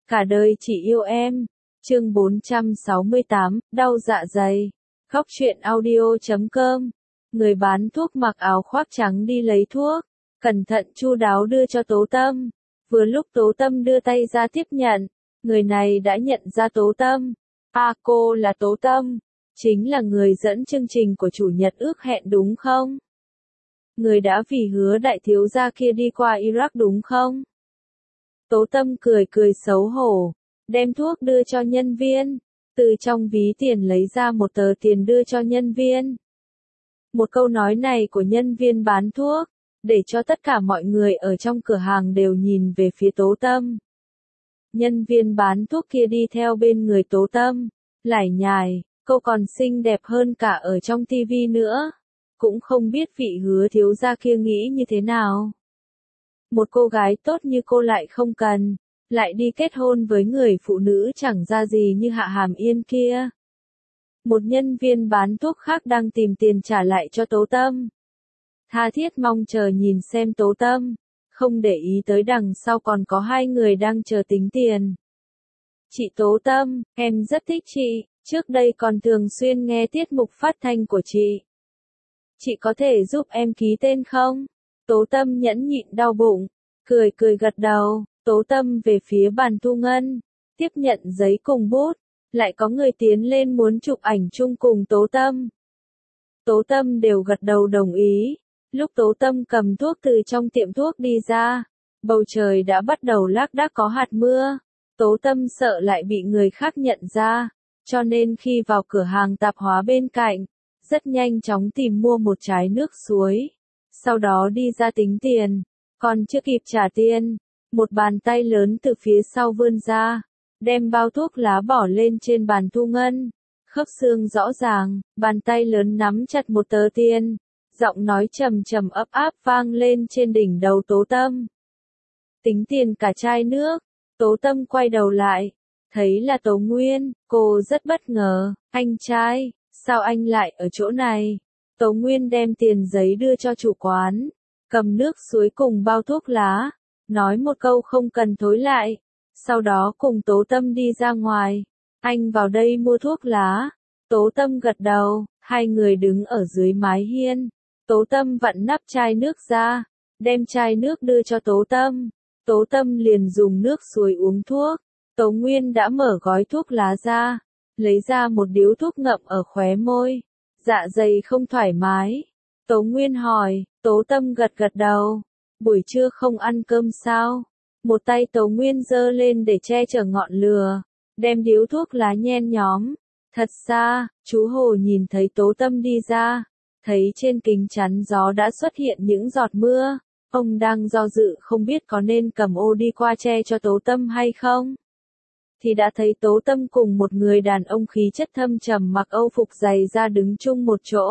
Cả đời chỉ yêu em. Chương 468, đau dạ dày. Khóc chuyện audio.com. Người bán thuốc mặc áo khoác trắng đi lấy thuốc, cẩn thận chu đáo đưa cho Tố Tâm. Vừa lúc Tố Tâm đưa tay ra tiếp nhận, người này đã nhận ra Tố Tâm. Cô là Tố Tâm, chính là người dẫn chương trình của chủ nhật ước hẹn đúng không? Người đã vì hứa đại thiếu gia kia đi qua Iraq đúng không? Tố Tâm cười cười xấu hổ, đem thuốc đưa cho nhân viên, từ trong ví tiền lấy ra một tờ tiền đưa cho nhân viên. Một câu nói này của nhân viên bán thuốc, để cho tất cả mọi người ở trong cửa hàng đều nhìn về phía Tố Tâm. Nhân viên bán thuốc kia đi theo bên người Tố Tâm, lải nhải, cô còn xinh đẹp hơn cả ở trong tivi nữa. Cũng không biết vị hứa thiếu gia kia nghĩ như thế nào. Một cô gái tốt như cô lại không cần, lại đi kết hôn với người phụ nữ chẳng ra gì như Hạ Hàm Yên kia. Một nhân viên bán thuốc khác đang tìm tiền trả lại cho Tố Tâm. Tha thiết mong chờ nhìn xem Tố Tâm, không để ý tới đằng sau còn có hai người đang chờ tính tiền. Chị Tố Tâm, em rất thích chị, trước đây còn thường xuyên nghe tiết mục phát thanh của chị. Chị có thể giúp em ký tên không? Tố Tâm nhẫn nhịn đau bụng, cười cười gật đầu. Tố Tâm về phía bàn thu ngân, tiếp nhận giấy cùng bút, lại có người tiến lên muốn chụp ảnh chung cùng Tố Tâm. Tố Tâm đều gật đầu đồng ý. Lúc Tố Tâm cầm thuốc từ trong tiệm thuốc đi ra, bầu trời đã bắt đầu lác đác có hạt mưa. Tố Tâm sợ lại bị người khác nhận ra, cho nên khi vào cửa hàng tạp hóa bên cạnh, rất nhanh chóng tìm mua một trái nước suối. Sau đó đi ra tính tiền, còn chưa kịp trả tiền, một bàn tay lớn từ phía sau vươn ra, đem bao thuốc lá bỏ lên trên bàn thu ngân. Khớp xương rõ ràng, bàn tay lớn nắm chặt một tờ tiền, giọng nói trầm trầm ấp áp vang lên trên đỉnh đầu Tố Tâm. Tính tiền cả chai nước. Tố Tâm quay đầu lại, thấy là Tố Nguyên, cô rất bất ngờ. Anh trai, sao anh lại ở chỗ này? Tố Nguyên đem tiền giấy đưa cho chủ quán, cầm nước suối cùng bao thuốc lá, nói một câu không cần thối lại, sau đó cùng Tố Tâm đi ra ngoài. Anh vào đây mua thuốc lá. Tố Tâm gật đầu, hai người đứng ở dưới mái hiên. Tố Tâm vặn nắp chai nước ra, đem chai nước đưa cho Tố Tâm. Tố Tâm liền dùng nước suối uống thuốc. Tố Nguyên đã mở gói thuốc lá ra, lấy ra một điếu thuốc ngậm ở khóe môi. Dạ dày không thoải mái. Tố Nguyên hỏi, Tố Tâm gật gật đầu. Buổi trưa không ăn cơm sao? Một tay Tố Nguyên giơ lên để che chở ngọn lửa, đem điếu thuốc lá nhen nhóm. Thật ra, chú Hồ nhìn thấy Tố Tâm đi ra, thấy trên kính chắn gió đã xuất hiện những giọt mưa. Ông đang do dự không biết có nên cầm ô đi qua che cho Tố Tâm hay không. Thì đã thấy Tố Tâm cùng một người đàn ông khí chất thâm trầm mặc âu phục dày ra đứng chung một chỗ.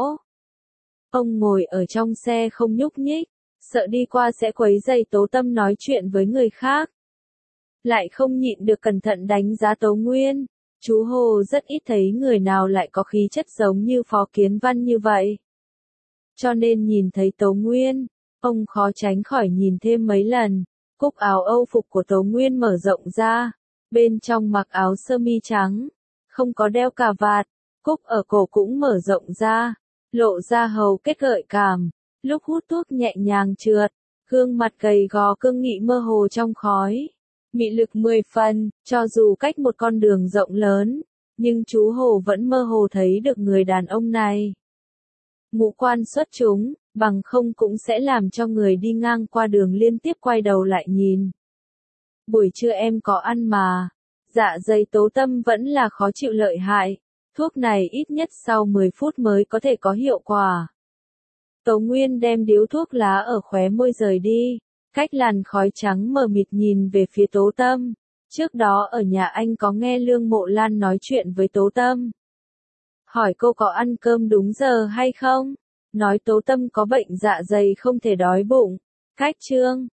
Ông ngồi ở trong xe không nhúc nhích, sợ đi qua sẽ quấy rầy Tố Tâm nói chuyện với người khác. Lại không nhịn được cẩn thận đánh giá Tố Nguyên. Chú Hồ rất ít thấy người nào lại có khí chất giống như Phó Kiến Văn như vậy. Cho nên nhìn thấy Tố Nguyên, ông khó tránh khỏi nhìn thêm mấy lần. Cúc áo âu phục của Tố Nguyên mở rộng ra, bên trong mặc áo sơ mi trắng, không có đeo cà vạt, cúc ở cổ cũng mở rộng ra, lộ ra hầu kết gợi cảm. Lúc hút thuốc nhẹ nhàng trượt, gương mặt gầy gò cương nghị mơ hồ trong khói. Mị lực 10 phần, cho dù cách một con đường rộng lớn, nhưng chú Hồ vẫn mơ hồ thấy được người đàn ông này. Ngũ quan xuất chúng, bằng không cũng sẽ làm cho người đi ngang qua đường liên tiếp quay đầu lại nhìn. Buổi trưa em có ăn mà. Dạ dày Tố Tâm vẫn là khó chịu lợi hại. Thuốc này ít nhất sau 10 phút mới có thể có hiệu quả. Tố Nguyên đem điếu thuốc lá ở khóe môi rời đi, cách làn khói trắng mờ mịt nhìn về phía Tố Tâm. Trước đó ở nhà anh có nghe Lương Mộ Lan nói chuyện với Tố Tâm. Hỏi cô có ăn cơm đúng giờ hay không? Nói Tố Tâm có bệnh dạ dày không thể đói bụng. Cách chương